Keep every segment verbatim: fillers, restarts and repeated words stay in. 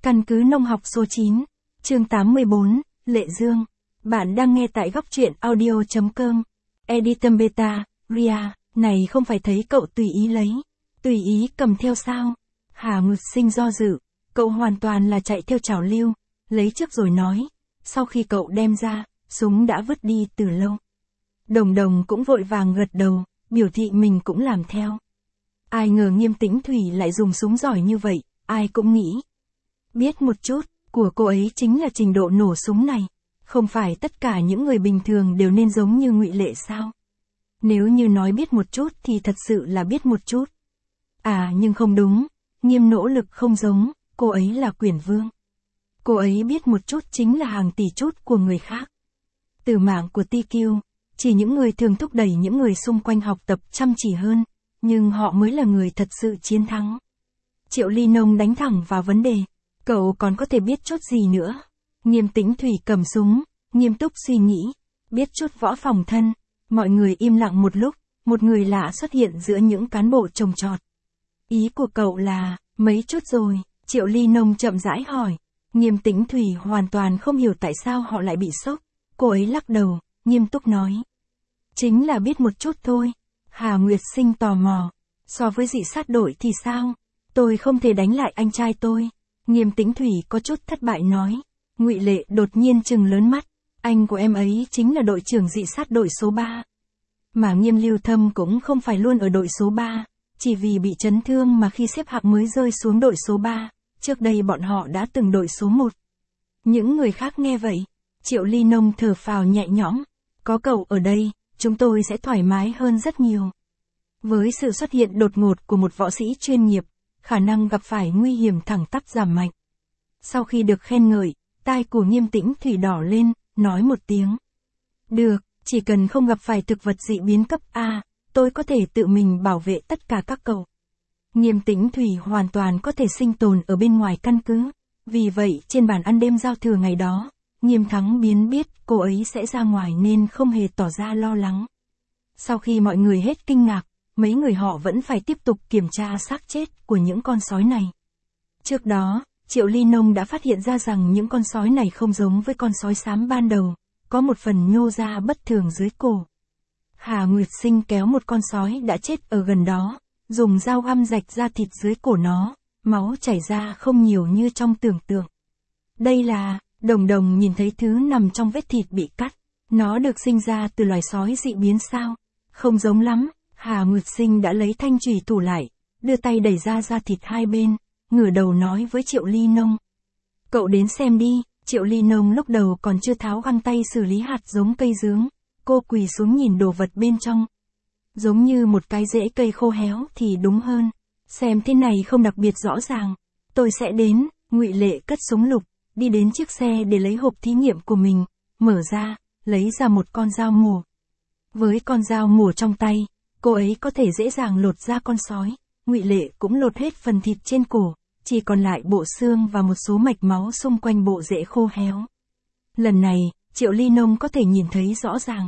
Căn cứ nông học số chín, chương tám mươi bốn, Lệ Dương. Bạn đang nghe tại góc truyện audio.com. Editum Beta, Ria, này không phải thấy cậu tùy ý lấy, tùy ý cầm theo sao? Hà Ngụt Sinh do dự, cậu hoàn toàn là chạy theo trào lưu, lấy trước rồi nói, sau khi cậu đem ra, súng đã vứt đi từ lâu. Đồng Đồng cũng vội vàng gật đầu, biểu thị mình cũng làm theo. Ai ngờ Nghiêm Tĩnh Thủy lại dùng súng giỏi như vậy, ai cũng nghĩ. Biết một chút, của cô ấy chính là trình độ nổ súng này. Không phải tất cả những người bình thường đều nên giống như Ngụy Lệ sao? Nếu như nói biết một chút thì thật sự là biết một chút. À nhưng không đúng, Nghiêm nỗ lực không giống, cô ấy là quyền vương. Cô ấy biết một chút chính là hàng tỷ chút của người khác. Từ mạng của tê quy, chỉ những người thường thúc đẩy những người xung quanh học tập chăm chỉ hơn, nhưng họ mới là người thật sự chiến thắng. Triệu Ly Nông đánh thẳng vào vấn đề, cậu còn có thể biết chút gì nữa? Nghiêm Tĩnh Thủy cầm súng, nghiêm túc suy nghĩ, biết chút võ phòng thân. Mọi người im lặng một lúc, một người lạ xuất hiện giữa những cán bộ trồng trọt. Ý của cậu là, mấy chút rồi, Triệu Ly Nông chậm rãi hỏi. Nghiêm Tĩnh Thủy hoàn toàn không hiểu tại sao họ lại bị sốc. Cô ấy lắc đầu, nghiêm túc nói. Chính là biết một chút thôi. Hà Nguyệt Sinh tò mò. So với dị sát đội thì sao? Tôi không thể đánh lại anh trai tôi. Nghiêm Tĩnh Thủy có chút thất bại nói. Ngụy Lệ đột nhiên trừng lớn mắt. Anh của em ấy chính là đội trưởng dị sát đội số ba. Mà Nghiêm Lưu Thâm cũng không phải luôn ở đội số ba. Chỉ vì bị chấn thương mà khi xếp hạng mới rơi xuống đội số ba. Trước đây bọn họ đã từng đội số một. Những người khác nghe vậy. Triệu Ly Nông thở phào nhẹ nhõm. Có cậu ở đây, chúng tôi sẽ thoải mái hơn rất nhiều. Với sự xuất hiện đột ngột của một võ sĩ chuyên nghiệp, khả năng gặp phải nguy hiểm thẳng tắp giảm mạnh. Sau khi được khen ngợi, tai của Nghiêm Tĩnh Thủy đỏ lên, nói một tiếng. Được, chỉ cần không gặp phải thực vật dị biến cấp A, tôi có thể tự mình bảo vệ tất cả các cậu. Nghiêm Tĩnh Thủy hoàn toàn có thể sinh tồn ở bên ngoài căn cứ. Vì vậy, trên bàn ăn đêm giao thừa ngày đó, Nghiêm Thắng Biến biết cô ấy sẽ ra ngoài nên không hề tỏ ra lo lắng. Sau khi mọi người hết kinh ngạc, mấy người họ vẫn phải tiếp tục kiểm tra xác chết của những con sói này. Trước đó, Triệu Ly Nông đã phát hiện ra rằng những con sói này không giống với con sói xám ban đầu, có một phần nhô ra bất thường dưới cổ. Hà Nguyệt Sinh kéo một con sói đã chết ở gần đó, dùng dao găm rạch ra thịt dưới cổ nó, máu chảy ra không nhiều như trong tưởng tượng. Đây là, Đồng Đồng nhìn thấy thứ nằm trong vết thịt bị cắt, nó được sinh ra từ loài sói dị biến sao? Không giống lắm. Hà Nguyệt Sinh đã lấy thanh chùy thủ lại, đưa tay đẩy ra da thịt hai bên, ngửa đầu nói với Triệu Ly Nông. Cậu đến xem đi. Triệu Ly Nông lúc đầu còn chưa tháo găng tay xử lý hạt giống cây dướng, cô quỳ xuống nhìn đồ vật bên trong. Giống như một cái rễ cây khô héo thì đúng hơn, xem thế này không đặc biệt rõ ràng. Tôi sẽ đến. Ngụy Lệ cất súng lục, đi đến chiếc xe để lấy hộp thí nghiệm của mình, mở ra, lấy ra một con dao mổ. Với con dao mổ trong tay, cô ấy có thể dễ dàng lột ra con sói. Ngụy Lệ cũng lột hết phần thịt trên cổ, chỉ còn lại bộ xương và một số mạch máu xung quanh bộ rễ khô héo. Lần này, Triệu Ly Nông có thể nhìn thấy rõ ràng.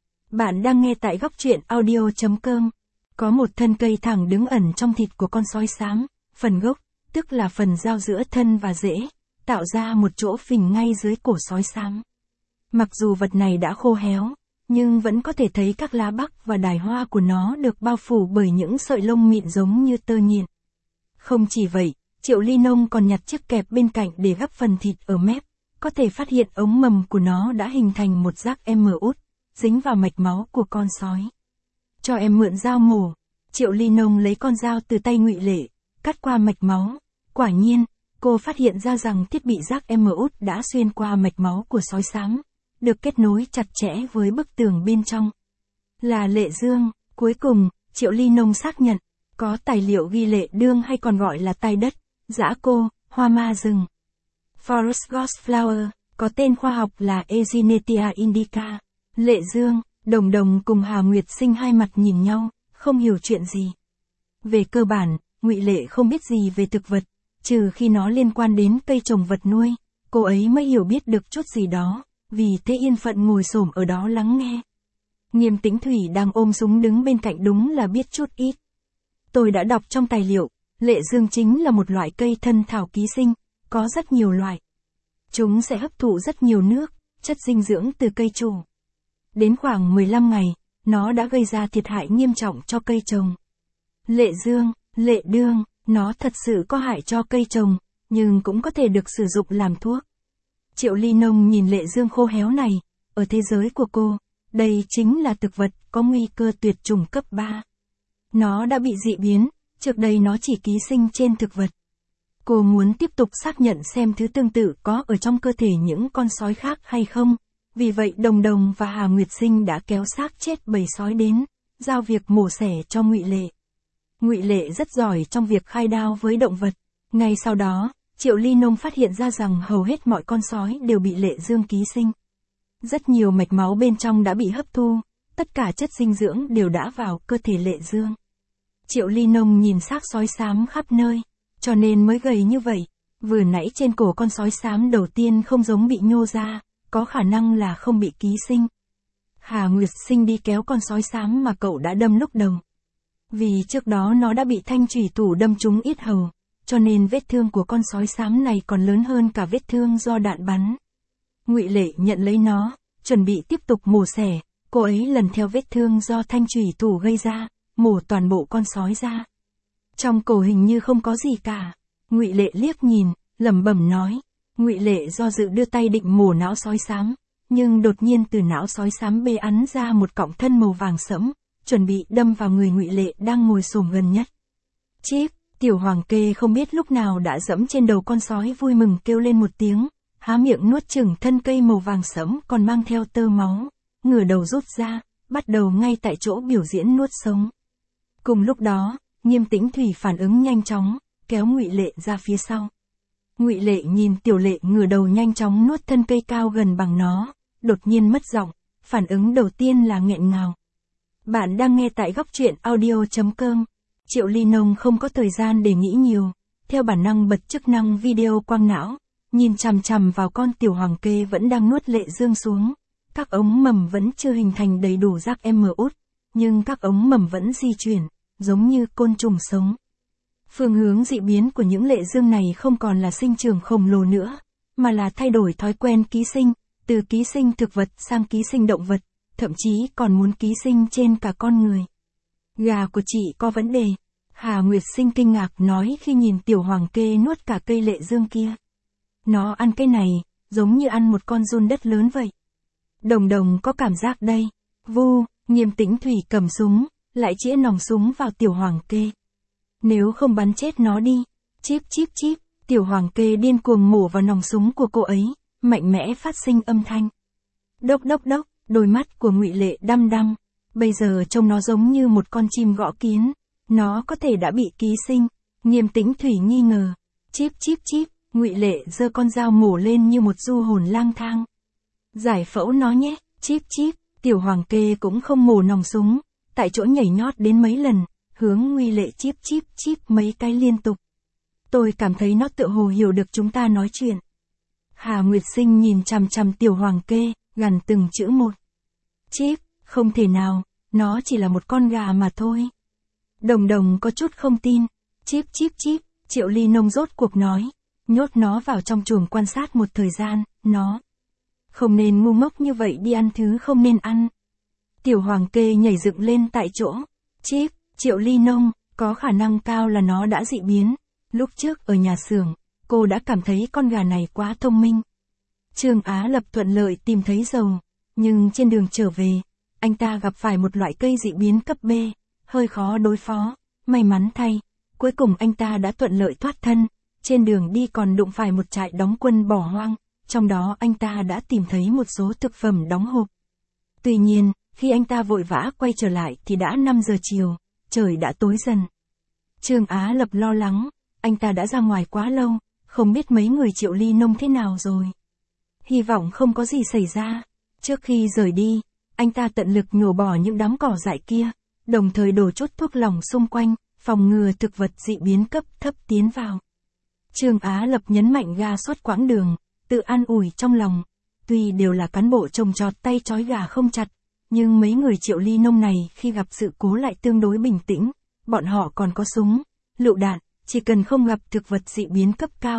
Bạn đang nghe tại góc truyện audio.com. Có một thân cây thẳng đứng ẩn trong thịt của con sói xám, phần gốc, tức là phần giao giữa thân và rễ, tạo ra một chỗ phình ngay dưới cổ sói xám. Mặc dù vật này đã khô héo, nhưng vẫn có thể thấy các lá bắc và đài hoa của nó được bao phủ bởi những sợi lông mịn giống như tơ nhện. Không chỉ vậy, Triệu Ly Nông còn nhặt chiếc kẹp bên cạnh để gắp phần thịt ở mép, có thể phát hiện ống mầm của nó đã hình thành một rác M út, dính vào mạch máu của con sói. Cho em mượn dao mổ. Triệu Ly Nông lấy con dao từ tay Ngụy Lệ, cắt qua mạch máu. Quả nhiên, cô phát hiện ra rằng thiết bị rác M út đã xuyên qua mạch máu của sói xám, được kết nối chặt chẽ với bức tường bên trong. Là Lệ Dương. Cuối cùng, Triệu Ly Nông xác nhận, có tài liệu ghi Lệ Đương hay còn gọi là tai đất, dã cô, hoa ma rừng. Forest Ghost Flower, có tên khoa học là Eginetia indica. Lệ Dương, Đồng Đồng cùng Hà Nguyệt Sinh hai mặt nhìn nhau, không hiểu chuyện gì. Về cơ bản, Ngụy Lệ không biết gì về thực vật, trừ khi nó liên quan đến cây trồng vật nuôi, cô ấy mới hiểu biết được chút gì đó, vì thế yên phận ngồi xổm ở đó lắng nghe. Nghiêm Tĩnh Thủy đang ôm súng đứng bên cạnh đúng là biết chút ít. Tôi đã đọc trong tài liệu, Lệ Dương chính là một loại cây thân thảo ký sinh, có rất nhiều loại. Chúng sẽ hấp thụ rất nhiều nước, chất dinh dưỡng từ cây chủ. Đến khoảng mười lăm ngày, nó đã gây ra thiệt hại nghiêm trọng cho cây trồng. Lệ dương, lệ đương, nó thật sự có hại cho cây trồng, nhưng cũng có thể được sử dụng làm thuốc. Triệu Ly Nông nhìn lệ dương khô héo này, ở thế giới của cô, đây chính là thực vật có nguy cơ tuyệt chủng cấp ba. Nó đã bị dị biến, trước đây nó chỉ ký sinh trên thực vật. Cô muốn tiếp tục xác nhận xem thứ tương tự có ở trong cơ thể những con sói khác hay không. Vì vậy Đồng Đồng và Hà Nguyệt Sinh đã kéo xác chết bầy sói đến, giao việc mổ xẻ cho Ngụy Lệ. Ngụy Lệ rất giỏi trong việc khai đao với động vật. Ngay sau đó, Triệu Ly Nông phát hiện ra rằng hầu hết mọi con sói đều bị lệ dương ký sinh. Rất nhiều mạch máu bên trong đã bị hấp thu, tất cả chất dinh dưỡng đều đã vào cơ thể lệ dương. Triệu Ly Nông nhìn xác sói xám khắp nơi, cho nên mới gầy như vậy. Vừa nãy trên cổ con sói xám đầu tiên không giống bị nhô ra, có khả năng là không bị ký sinh. Hà Nguyệt Sinh đi kéo con sói xám mà cậu đã đâm lúc đầu. Vì trước đó nó đã bị thanh chủy thủ đâm trúng yết hầu, cho nên vết thương của con sói xám này còn lớn hơn cả vết thương do đạn bắn. Ngụy Lệ nhận lấy nó, chuẩn bị tiếp tục mổ xẻ, cô ấy lần theo vết thương do thanh chủy thủ gây ra, mổ toàn bộ con sói ra. Trong cổ hình như không có gì cả. Ngụy Lệ liếc nhìn, lẩm bẩm nói. Ngụy Lệ do dự đưa tay định mổ não sói xám, nhưng đột nhiên từ não sói xám bê ắn ra một cọng thân màu vàng sẫm, chuẩn bị đâm vào người Ngụy Lệ đang ngồi xổm gần nhất. Chíp, tiểu hoàng kê không biết lúc nào đã dẫm trên đầu con sói vui mừng kêu lên một tiếng, há miệng nuốt chửng thân cây màu vàng sẫm còn mang theo tơ máu, ngửa đầu rút ra, bắt đầu ngay tại chỗ biểu diễn nuốt sống. Cùng lúc đó, Nghiêm Tĩnh Thủy phản ứng nhanh chóng, kéo Ngụy Lệ ra phía sau. Ngụy Lệ nhìn Tiểu Lệ ngửa đầu nhanh chóng nuốt thân cây cao gần bằng nó, đột nhiên mất giọng, phản ứng đầu tiên là nghẹn ngào. Bạn đang nghe tại góc truyện audio chấm com. Triệu Ly Nông không có thời gian để nghĩ nhiều, theo bản năng bật chức năng video quang não, nhìn chằm chằm vào con tiểu hoàng kê vẫn đang nuốt lệ dương xuống. Các ống mầm vẫn chưa hình thành đầy đủ rác em út, nhưng các ống mầm vẫn di chuyển, giống như côn trùng sống. Phương hướng dị biến của những lệ dương này không còn là sinh trưởng khổng lồ nữa, mà là thay đổi thói quen ký sinh, từ ký sinh thực vật sang ký sinh động vật, thậm chí còn muốn ký sinh trên cả con người. Gà của chị có vấn đề, Hà Nguyệt Sinh kinh ngạc nói khi nhìn tiểu hoàng kê nuốt cả cây lệ dương kia. Nó ăn cái này, giống như ăn một con giun đất lớn vậy. Đồng Đồng có cảm giác đây. Vu, Nghiêm Tĩnh Thủy cầm súng, lại chĩa nòng súng vào tiểu hoàng kê. Nếu không bắn chết nó đi. Chíp chíp chíp, tiểu hoàng kê điên cuồng mổ vào nòng súng của cô ấy, mạnh mẽ phát sinh âm thanh. Đốc đốc đốc, đôi mắt của Ngụy Lệ đăm đăm. Bây giờ trông nó giống như một con chim gõ kiến. Nó có thể đã bị ký sinh. Nghiêm Tĩnh Thủy nghi ngờ. Chíp chíp chíp, Ngụy Lệ giơ con dao mổ lên như một du hồn lang thang. Giải phẫu nó nhé. Chíp chíp, tiểu hoàng kê cũng không mổ nòng súng, tại chỗ nhảy nhót đến mấy lần, hướng Ngụy Lệ chíp chíp chíp mấy cái liên tục. Tôi cảm thấy nó tựa hồ hiểu được chúng ta nói chuyện. Hà Nguyệt Sinh nhìn chằm chằm tiểu hoàng kê, gằn từng chữ một. Chíp, không thể nào, nó chỉ là một con gà mà thôi. Đồng Đồng có chút không tin. Chíp chíp chíp, Triệu Ly Nông rốt cuộc nói, nhốt nó vào trong chuồng quan sát một thời gian, nó không nên ngu ngốc như vậy đi ăn thứ không nên ăn. Tiểu hoàng kê nhảy dựng lên tại chỗ. Chíp, Triệu Ly Nông, có khả năng cao là nó đã dị biến. Lúc trước ở nhà xưởng, cô đã cảm thấy con gà này quá thông minh. Trương Á Lập thuận lợi tìm thấy dầu, nhưng trên đường trở về, anh ta gặp phải một loại cây dị biến cấp B, hơi khó đối phó. May mắn thay, cuối cùng anh ta đã thuận lợi thoát thân, trên đường đi còn đụng phải một trại đóng quân bỏ hoang, trong đó anh ta đã tìm thấy một số thực phẩm đóng hộp. Tuy nhiên, khi anh ta vội vã quay trở lại thì đã năm giờ chiều, trời đã tối dần. Trương Á Lập lo lắng, anh ta đã ra ngoài quá lâu, không biết mấy người Triệu Ly Nông thế nào rồi. Hy vọng không có gì xảy ra. Trước khi rời đi, anh ta tận lực nhổ bỏ những đám cỏ dại kia, đồng thời đổ chút thuốc lỏng xung quanh, phòng ngừa thực vật dị biến cấp thấp tiến vào. Trương Á Lập nhấn mạnh ga suốt quãng đường, tự an ủi trong lòng. Tuy đều là cán bộ trồng trọt tay trói gà không chặt, nhưng mấy người Triệu Ly Nông này khi gặp sự cố lại tương đối bình tĩnh. Bọn họ còn có súng, lựu đạn, chỉ cần không gặp thực vật dị biến cấp cao,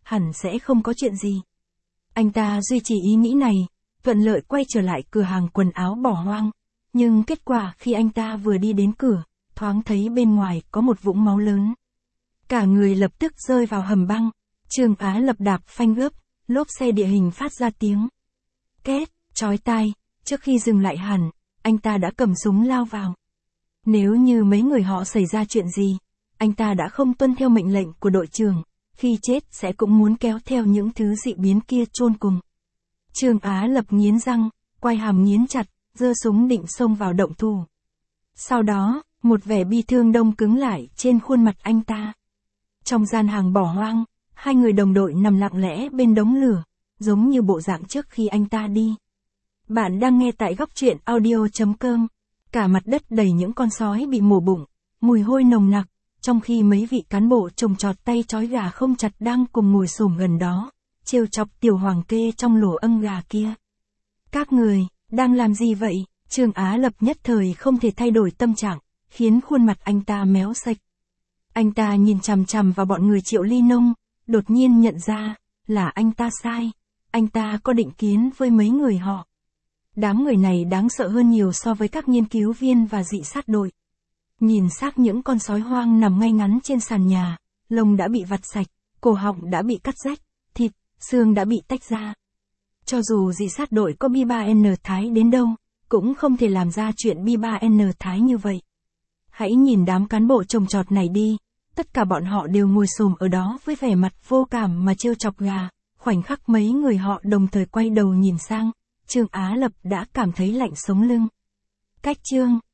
hẳn sẽ không có chuyện gì. Anh ta duy trì ý nghĩ này, thuận lợi quay trở lại cửa hàng quần áo bỏ hoang. Nhưng kết quả khi anh ta vừa đi đến cửa, thoáng thấy bên ngoài có một vũng máu lớn. Cả người lập tức rơi vào hầm băng. Trương Á Lập đạp phanh gấp, lốp xe địa hình phát ra tiếng két, chói tai. Trước khi dừng lại hẳn, anh ta đã cầm súng lao vào. Nếu như mấy người họ xảy ra chuyện gì, anh ta đã không tuân theo mệnh lệnh của đội trưởng, khi chết sẽ cũng muốn kéo theo những thứ dị biến kia chôn cùng. Trương Á Lập nghiến răng, quai hàm nghiến chặt, giơ súng định xông vào động thủ. Sau đó, một vẻ bi thương đông cứng lại trên khuôn mặt anh ta. Trong gian hàng bỏ hoang, hai người đồng đội nằm lặng lẽ bên đống lửa, giống như bộ dạng trước khi anh ta đi. Bạn đang nghe tại góc truyện audio chấm com. Cả mặt đất đầy những con sói bị mổ bụng, mùi hôi nồng nặc, trong khi mấy vị cán bộ trồng trọt tay trói gà không chặt đang cùng ngồi xổm gần đó, trêu chọc tiểu hoàng kê trong lỗ âng gà kia. Các người, đang làm gì vậy? Trương Á Lập nhất thời không thể thay đổi tâm trạng, khiến khuôn mặt anh ta méo sạch. Anh ta nhìn chằm chằm vào bọn người Triệu Ly Nông, đột nhiên nhận ra, là anh ta sai. Anh ta có định kiến với mấy người họ. Đám người này đáng sợ hơn nhiều so với các nghiên cứu viên và dị sát đội. Nhìn xác những con sói hoang nằm ngay ngắn trên sàn nhà, lông đã bị vặt sạch, cổ họng đã bị cắt rách, thịt, xương đã bị tách ra. Cho dù dị sát đội có B ba N Thái đến đâu, cũng không thể làm ra chuyện B ba N Thái như vậy. Hãy nhìn đám cán bộ trồng trọt này đi, tất cả bọn họ đều ngồi xổm ở đó với vẻ mặt vô cảm mà trêu chọc gà. Khoảnh khắc mấy người họ đồng thời quay đầu nhìn sang, Trương Á Lập đã cảm thấy lạnh sống lưng. Cách chương